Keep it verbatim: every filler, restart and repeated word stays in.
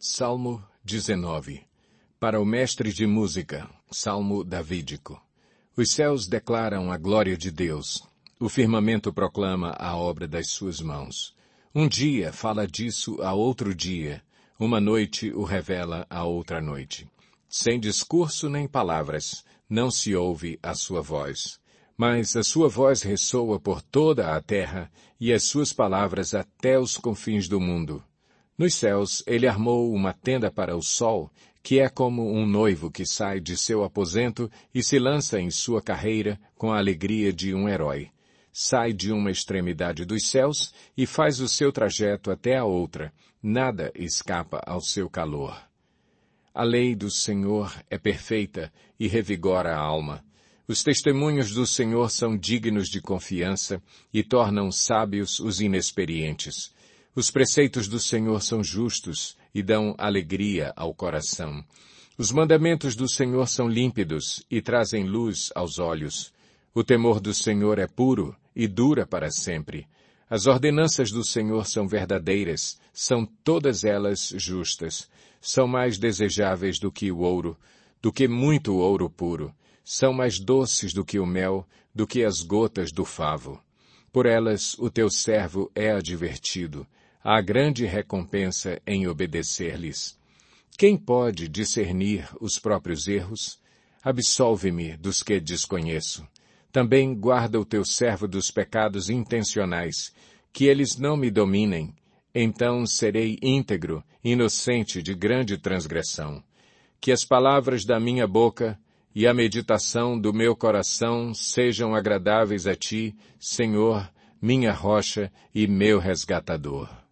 Salmo dezenove. Para o mestre de música, Salmo davídico. Os céus declaram a glória de Deus. O firmamento proclama a obra das suas mãos. Um dia fala disso a outro dia. Uma noite o revela a outra noite. Sem discurso nem palavras, não se ouve a sua voz. Mas a sua voz ressoa por toda a terra e as suas palavras até os confins do mundo. Nos céus ele armou uma tenda para o sol, que é como um noivo que sai de seu aposento e se lança em sua carreira com a alegria de um herói. Sai de uma extremidade dos céus e faz o seu trajeto até a outra. Nada escapa ao seu calor. A lei do Senhor é perfeita e revigora a alma. Os testemunhos do Senhor são dignos de confiança e tornam sábios os inexperientes. Os preceitos do Senhor são justos e dão alegria ao coração. Os mandamentos do Senhor são límpidos e trazem luz aos olhos. O temor do Senhor é puro e dura para sempre. As ordenanças do Senhor são verdadeiras, são todas elas justas. São mais desejáveis do que o ouro, do que muito ouro puro. São mais doces do que o mel, do que as gotas do favo. Por elas o teu servo é advertido. Há grande recompensa em obedecer-lhes. Quem pode discernir os próprios erros? Absolve-me dos que desconheço. Também guarda o teu servo dos pecados intencionais, que eles não me dominem. Então serei íntegro, inocente de grande transgressão. Que as palavras da minha boca e a meditação do meu coração sejam agradáveis a ti, Senhor, minha rocha e meu resgatador.